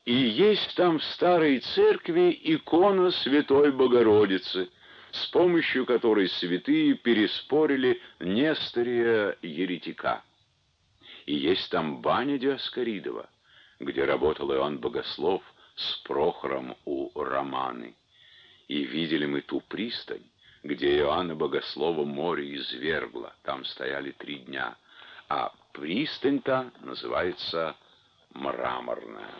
И есть там в старой церкви икона Святой Богородицы, с помощью которой святые переспорили Нестория-еретика. И есть там баня Диоскоридова, где работал Иоанн Богослов с Прохором у Романы. И видели мы ту пристань, где Иоанна Богослова море извергло. Там стояли 3 дня. А пристань-то называется Мраморная.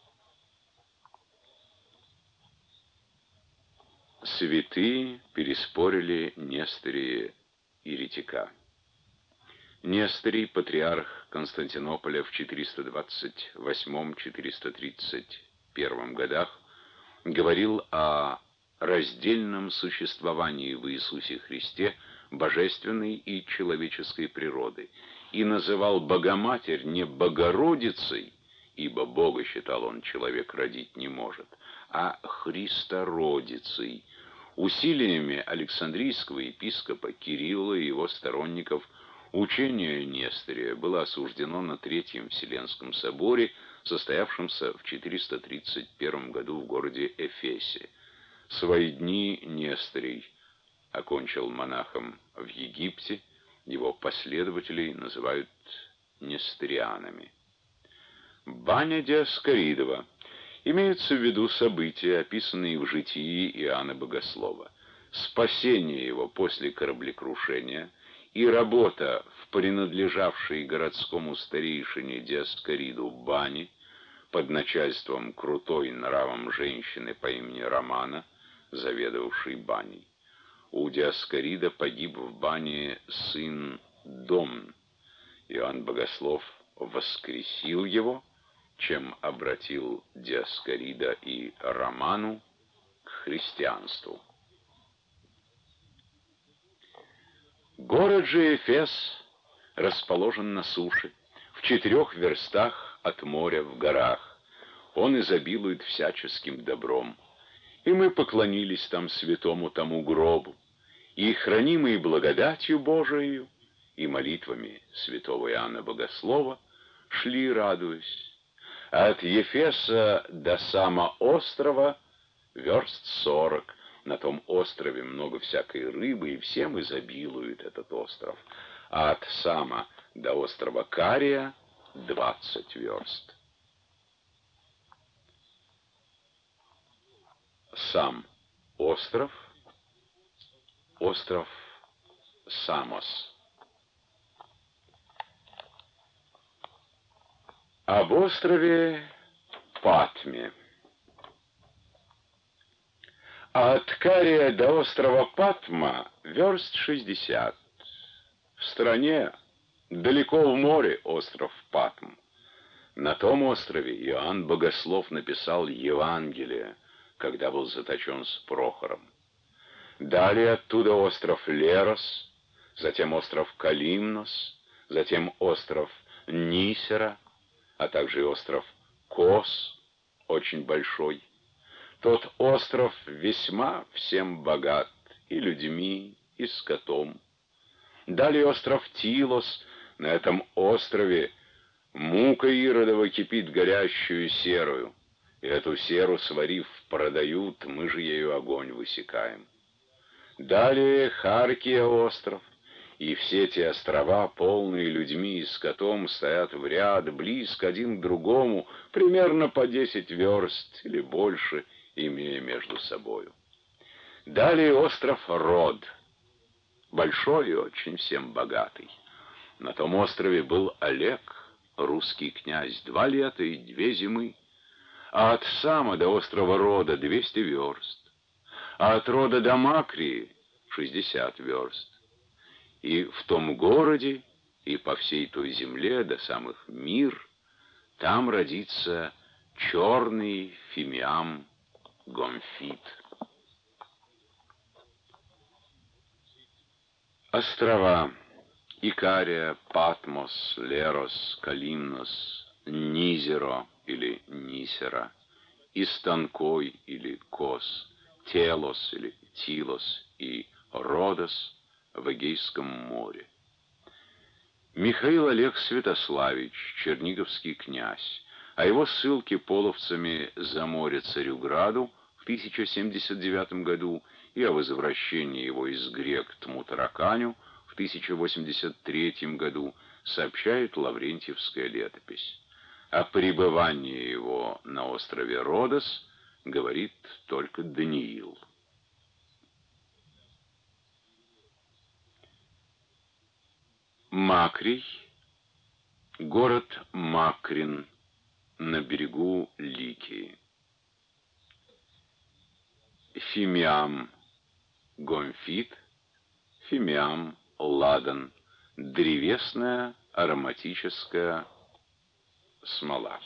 Святые переспорили Нестория еретика. Несторий, патриарх Константинополя в 428-431 годах, говорил о раздельном существовании в Иисусе Христе божественной и человеческой природы и называл Богоматерь не Богородицей, ибо Бога, считал он, человек родить не может, а Христородицей. Усилиями Александрийского епископа Кирилла и его сторонников учение Нестория было осуждено на Третьем Вселенском соборе, состоявшемся в 431 году в городе Эфесе. Свои дни Несторий окончил монахом в Египте, его последователей называют несторианами. Баня Диоскоридова. Имеются в виду события, описанные в житии Иоанна Богослова. Спасение его после кораблекрушения и работа в принадлежавшей городскому старейшине Диоскориду бане под начальством крутой нравом женщины по имени Романа, заведовавшей баней. У Диоскорида погиб в бане сын Домн. Иоанн Богослов воскресил его, чем обратил Диоскорида и Роману к христианству. Город же Эфес расположен на суше, в 4 верстах от моря в горах. Он изобилует всяческим добром. И мы поклонились там святому тому гробу, и хранимые благодатью Божией и молитвами святого Иоанна Богослова шли, радуясь. От Ефеса до самоострова верст 40. На том острове много всякой рыбы, и всем изобилует этот остров. А от Сама до острова Кария 20 верст. Сам остров, остров Самос. Об острове Патме. От Кария до острова Патма верст 60. В стране, далеко в море, остров Патм. На том острове Иоанн Богослов написал Евангелие, когда был заточен с Прохором. Далее оттуда остров Лерос, затем остров Калимнос, затем остров Нисера, а также и остров Кос, очень большой. Тот остров весьма всем богат, и людьми, и скотом. Далее остров Тилос. На этом острове мука Иродова кипит горящую серую, и эту серу, сварив, продают, мы же ею огонь высекаем. Далее Харкия остров, и все те острова, полные людьми и скотом, стоят в ряд, близко один к другому, примерно по 10 верст или больше, имея между собою. Далее остров Род, большой и очень всем богатый. На том острове был Олег, русский князь, 2 лета и 2 зимы, а от Сама до острова Рода 200 верст, а от Рода до Макрии 60 верст. И в том городе, и по всей той земле, до самых Мир, там родится черный фимиам Гомфит. Острова Икария, Патмос, Лерос, Калимнос, Низеро или Нисера, Истанкой или Кос, Телос или Тилос и Родос в Эгейском море. Михаил Олег Святославич, черниговский князь, о его ссылке половцами за море Царюграду в 1079 году и о возвращении его из грек Тмутараканю в 1083 году сообщает Лаврентьевская летопись. О пребывании его на острове Родос говорит только Даниил. Макрий, город Макрин на берегу Ликии. Фимиам, гомфит, фимиам, ладан, древесная ароматическая смола.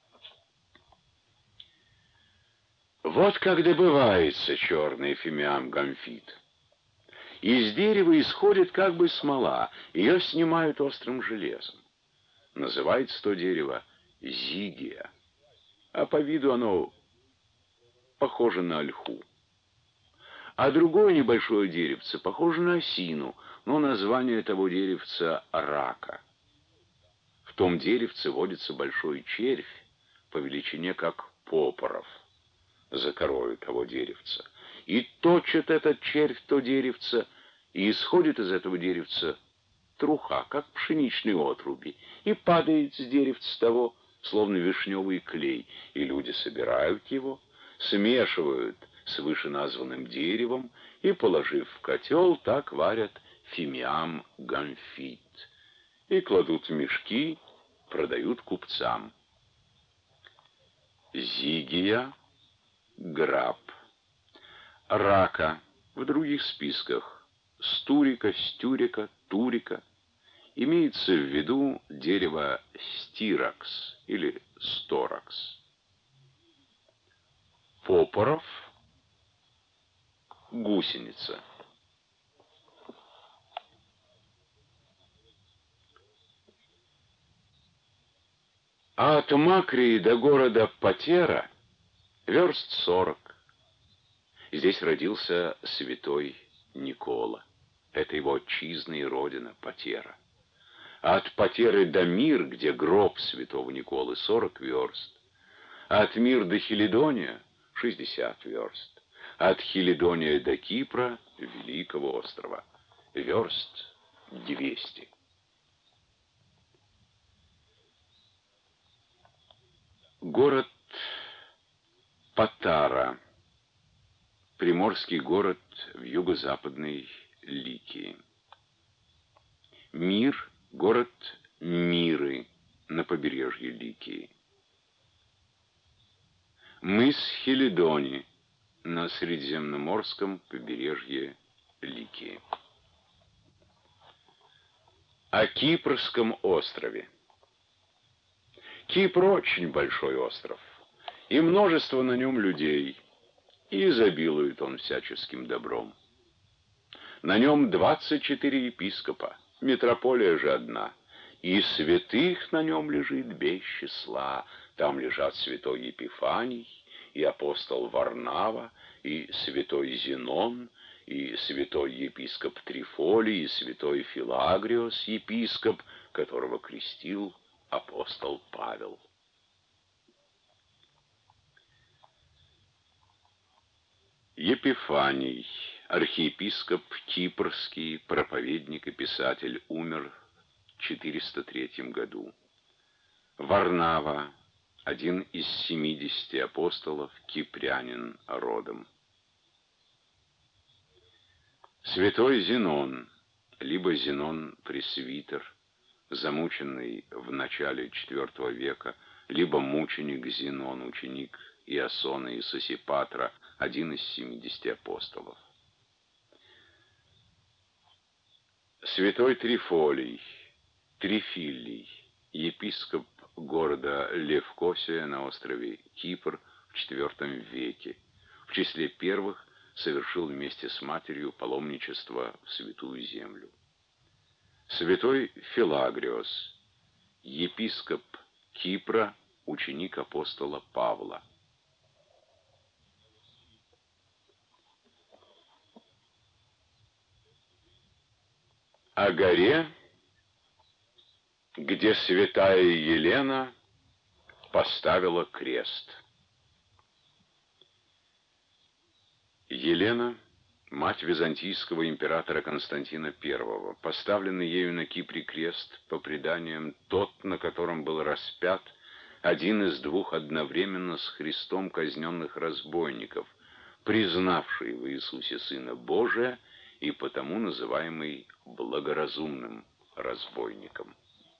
Вот как добывается черный фимиам-гомфит. Из дерева исходит как бы смола, ее снимают острым железом. Называется то дерево зигия, а по виду оно похоже на ольху. А другое небольшое деревце похоже на осину, но название того деревца рака. В том деревце водится большой червь, по величине как попоров, за корою того деревца. И точит этот червь то деревце, и исходит из этого деревца труха, как пшеничные отруби, и падает с деревца того, словно вишневый клей, и люди собирают его, смешивают с вышеназванным деревом и, положив в котел, так варят фимиам-гомфит и кладут в мешки, продают купцам. Зигия, граб. Рака в других списках стурика, стюрика, турика. Имеется в виду дерево стиракс или сторакс. Попоров, гусеница. А от Макрии до города Патера верст 40. Здесь родился святой Никола. Это его отчизна и родина Патера. А от Патеры до Мир, где гроб святого Николы, 40 верст. А от Мир до Хелидония 60 верст. А от Хелидония до Кипра, Великого острова, верст 200. Город Патара. Приморский город в юго-западной Ликии. Мир, город Миры на побережье Ликии. Мыс Хелидони на Средиземноморском побережье Ликии. О Кипрском острове. Кипр очень большой остров, и множество на нем людей, и изобилует он всяческим добром. На нем 24 епископа, митрополия же одна, и святых на нем лежит без числа. Там лежат святой Епифаний, и апостол Варнава, и святой Зенон, и святой епископ Трифолий, и святой Филагриос, епископ, которого крестил апостол Павел. Епифаний, архиепископ Кипрский, проповедник и писатель, умер в 403 году. Варнава, один из 70 апостолов, кипрянин родом. Святой Зенон, либо Зенон-пресвитер, замученный в начале IV века, либо мученик Зенон, ученик Иосона и Сосипатра, один из 70 апостолов. Святой Трифолий, Трифилий, епископ города Левкосия на острове Кипр в IV веке, в числе первых совершил вместе с матерью паломничество в Святую Землю. Святой Филагриос, епископ Кипра, ученик апостола Павла. О горе, где святая Елена поставила крест. Елена, мать византийского императора Константина I, поставленный ею на Кипре крест, по преданиям, тот, на котором был распят один из двух одновременно с Христом казненных разбойников, признавший в Иисусе Сына Божия и потому называемый благоразумным разбойником.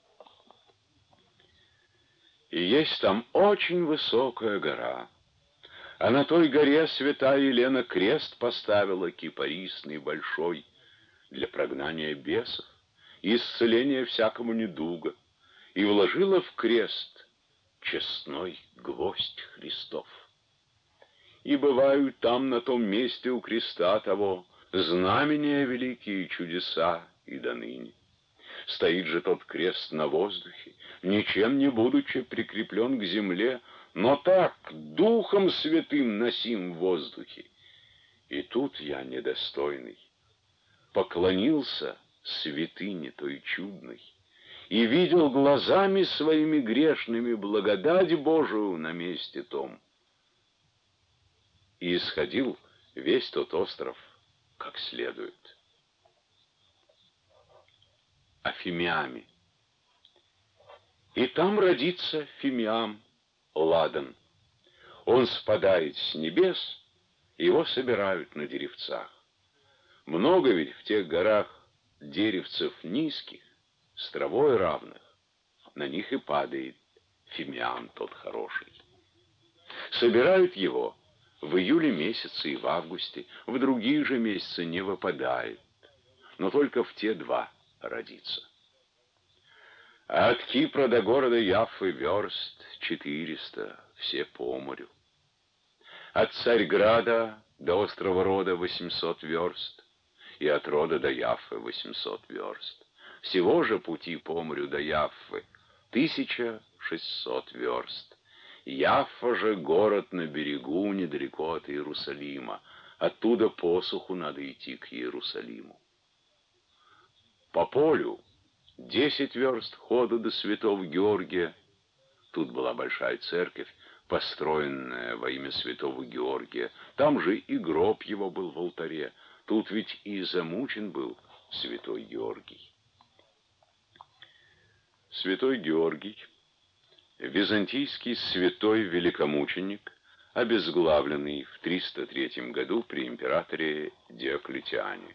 И есть там очень высокая гора, а на той горе святая Елена крест поставила кипарисный большой для прогнания бесов и исцеления всякому недуга, и вложила в крест честной гвоздь Христов. И бывают там на том месте у креста того знамения великие чудеса и доныне. Стоит же тот крест на воздухе, ничем не будучи прикреплен к земле, но так, Духом Святым носим в воздухе. И тут я, недостойный, поклонился святыне той чудной и видел глазами своими грешными благодать Божию на месте том. И исходил весь тот остров как следует. Фимиаме. И там родится Фимиам, ладан. Он спадает с небес, его собирают на деревцах. Много ведь в тех горах деревцев низких, с травой равных, на них и падает Фимиам тот хороший. Собирают его в июле месяце и в августе, в другие же месяцы не выпадает, но только в те два родится. А от Кипра до города Яффы верст 400, все по морю. От Царьграда до острова Рода 800 верст, и от Рода до Яффы 800 верст. Всего же пути по морю до Яффы 1600 верст. Яффа же город на берегу, недалеко от Иерусалима. Оттуда по суху надо идти к Иерусалиму. По полю 10 верст хода до святого Георгия. Тут была большая церковь, построенная во имя святого Георгия. Там же и гроб его был в алтаре. Тут ведь и замучен был святой Георгий. Святой Георгий, византийский святой великомученик, обезглавленный в 303 году при императоре Диоклетиане.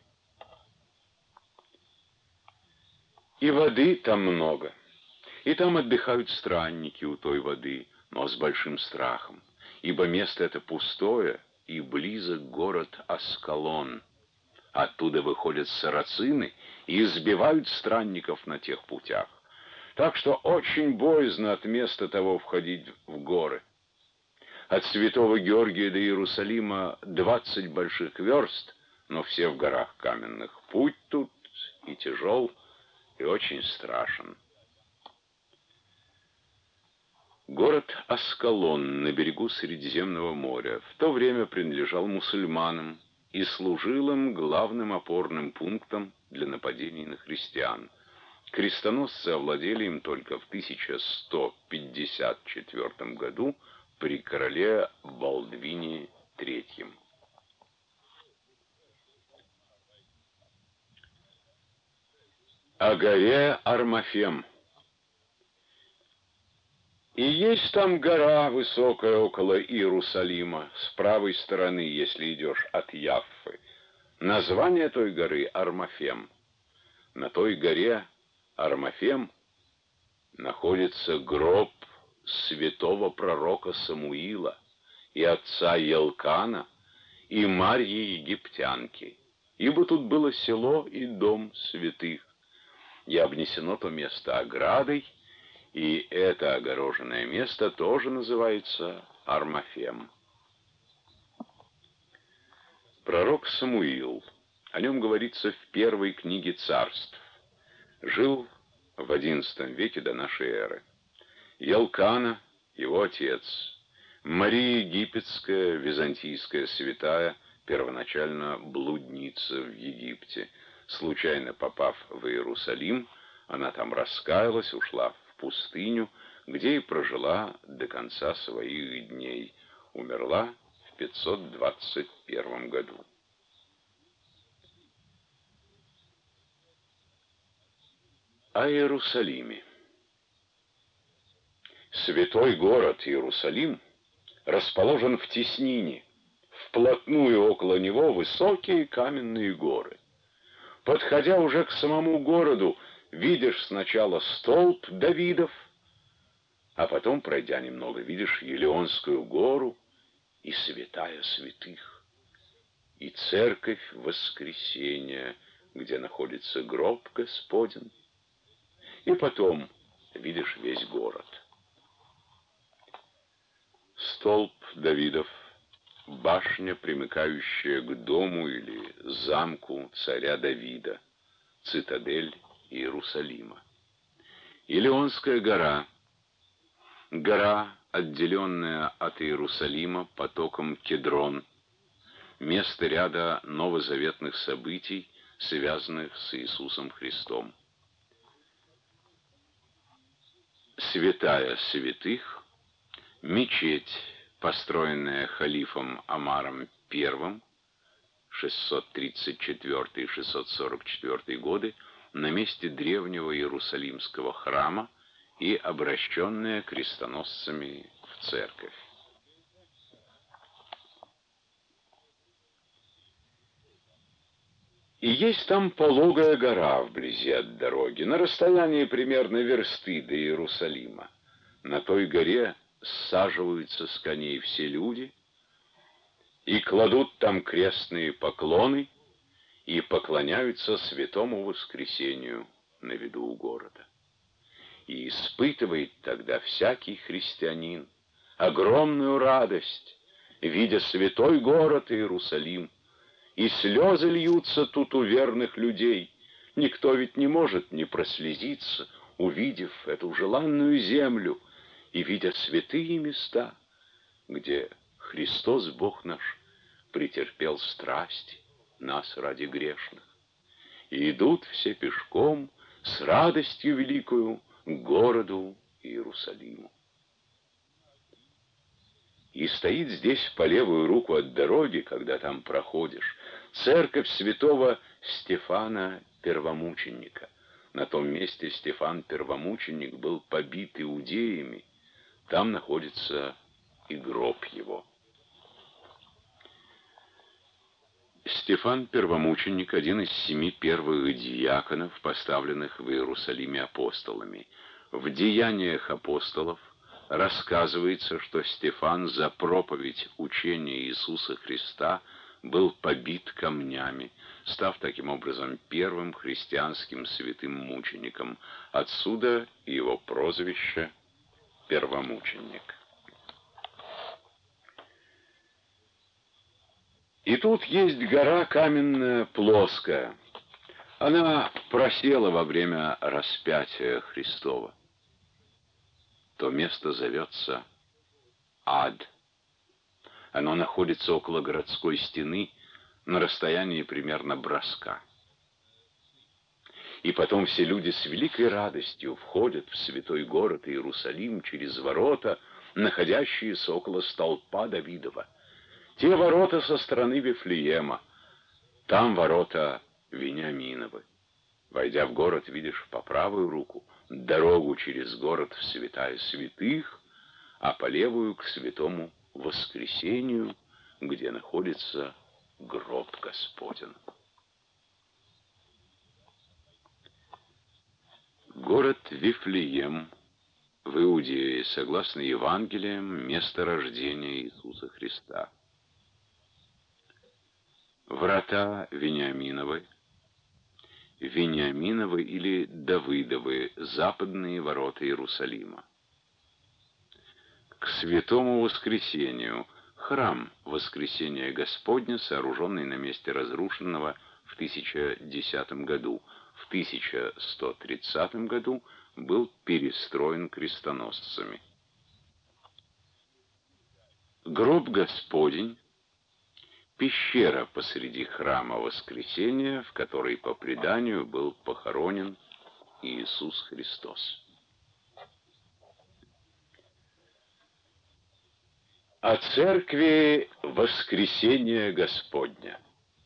И воды там много, и там отдыхают странники у той воды, но с большим страхом, ибо место это пустое, и близок город Аскалон. Оттуда выходят сарацины и избивают странников на тех путях. Так что очень боязно от места того входить в горы. От святого Георгия до Иерусалима 20 больших верст, но все в горах каменных. Путь тут и тяжел, и очень страшен. Город Аскалон на берегу Средиземного моря в то время принадлежал мусульманам и служил им главным опорным пунктом для нападений на христиан. Крестоносцы овладели им только в 1154 году при короле Балдвине III. О горе Армафем. И есть там гора высокая около Иерусалима, с правой стороны, если идешь от Яффы. Название той горы Армафем. На той горе Армафем находится гроб святого пророка Самуила и отца Елкана и Марьи Египтянки, ибо тут было село и дом святых, и обнесено то место оградой, и это огороженное место тоже называется Армафем. Пророк Самуил, о нем говорится в первой книге Царств, жил в XI веке до нашей эры. Елкана, его отец, Мария Египетская, византийская святая, первоначально блудница в Египте, случайно попав в Иерусалим, она там раскаялась, ушла в пустыню, где и прожила до конца своих дней. Умерла в 521 году. О Иерусалиме. Святой город Иерусалим расположен в теснине. Вплотную около него высокие каменные горы. Подходя уже к самому городу, видишь сначала столб Давидов, а потом, пройдя немного, видишь Елеонскую гору и святая святых, и церковь Воскресения, где находится гроб Господень, и потом видишь весь город. Столб Давидов — башня, примыкающая к дому или замку царя Давида, цитадель Иерусалима. Илионская гора — гора, отделенная от Иерусалима потоком Кедрон, место ряда новозаветных событий, связанных с Иисусом Христом. Святая святых — мечеть, построенная халифом Омаром I, 634-644 годы, на месте древнего Иерусалимского храма и обращенная крестоносцами в церковь. И есть там пологая гора вблизи от дороги, на расстоянии примерно версты до Иерусалима. На той горе саживаются с коней все люди и кладут там крестные поклоны и поклоняются святому воскресению на виду у города. И испытывает тогда всякий христианин огромную радость, видя святой город Иерусалим, и слезы льются тут у верных людей. Никто ведь не может не прослезиться, увидев эту желанную землю и видя святые места, где Христос Бог наш претерпел страсти нас ради грешных. И идут все пешком с радостью великою к городу Иерусалиму. И стоит здесь по левую руку от дороги, когда там проходишь, церковь святого Стефана Первомученика. На том месте Стефан Первомученик был побит иудеями, там находится и гроб его. Стефан Первомученик — один из 7 первых диаконов, поставленных в Иерусалиме апостолами. В «Деяниях апостолов» рассказывается, что Стефан за проповедь учения Иисуса Христа был побит камнями, став таким образом первым христианским святым мучеником. Отсюда его прозвище «Первомученик». И тут есть гора каменная, плоская. Она просела во время распятия Христова. То место зовется Ад. Оно находится около городской стены на расстоянии примерно броска. И потом все люди с великой радостью входят в святой город Иерусалим через ворота, находящиеся около столпа Давидова. Те ворота со стороны Вифлеема, там ворота Вениаминовы. Войдя в город, видишь по правую руку дорогу через город в святая святых, а по левую к святому Воскресению, где находится гроб Господень. Город Вифлеем в Иудее, согласно Евангелиям, место рождения Иисуса Христа. Врата Вениаминовы, Вениаминовы или Давыдовы, западные ворота Иерусалима. К святому Воскресению, храм Воскресения Господня, сооруженный на месте разрушенного в 1010 году. В 1130 году был перестроен крестоносцами. Гроб Господень — пещера посреди храма Воскресения, в которой по преданию был похоронен Иисус Христос. О церкви Воскресения Господня.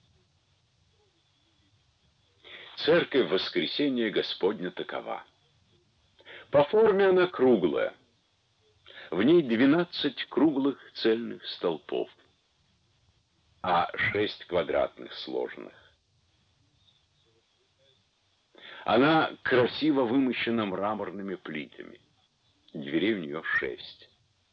Церковь Воскресения Господня такова. По форме она круглая. В ней 12 круглых цельных столпов, а 6 квадратных сложенных. Она красиво вымощена мраморными плитами. Дверей у нее 6.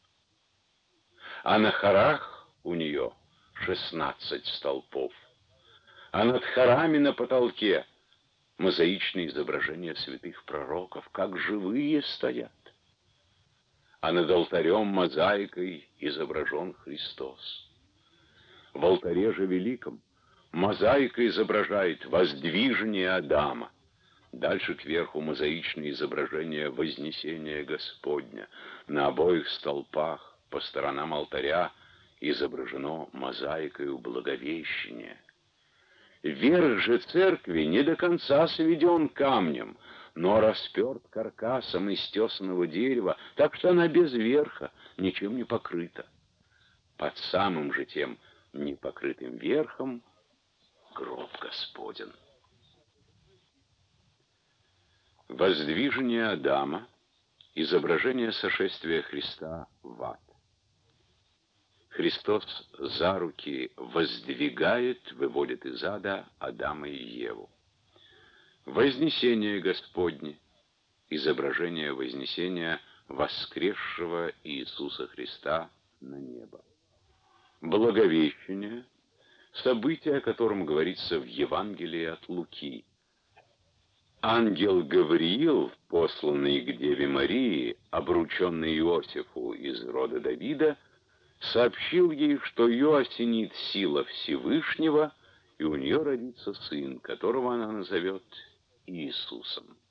А на хорах у нее 16 столпов. А над хорами на потолке мозаичные изображения святых пророков, как живые стоят. А над алтарем мозаикой изображен Христос. В алтаре же великом мозаика изображает воздвижение Адама. Дальше кверху мозаичные изображения Вознесения Господня. На обоих столпах по сторонам алтаря изображено мозаикою Благовещение. Верх же церкви не до конца сведен камнем, но расперт каркасом из тесаного дерева, так что она без верха, ничем не покрыта. Под самым же тем непокрытым верхом гроб Господен. Воздвижение Адама, изображение сошествия Христа в ад. Христос за руки воздвигает, выводит из ада Адама и Еву. Вознесение Господне, изображение вознесения воскресшего Иисуса Христа на небо. Благовещение, событие, о котором говорится в Евангелии от Луки. Ангел Гавриил, посланный к Деве Марии, обрученный Иосифу из рода Давида, сообщил ей, что ее осенит сила Всевышнего, и у нее родится сын, которого она назовет Иисусом.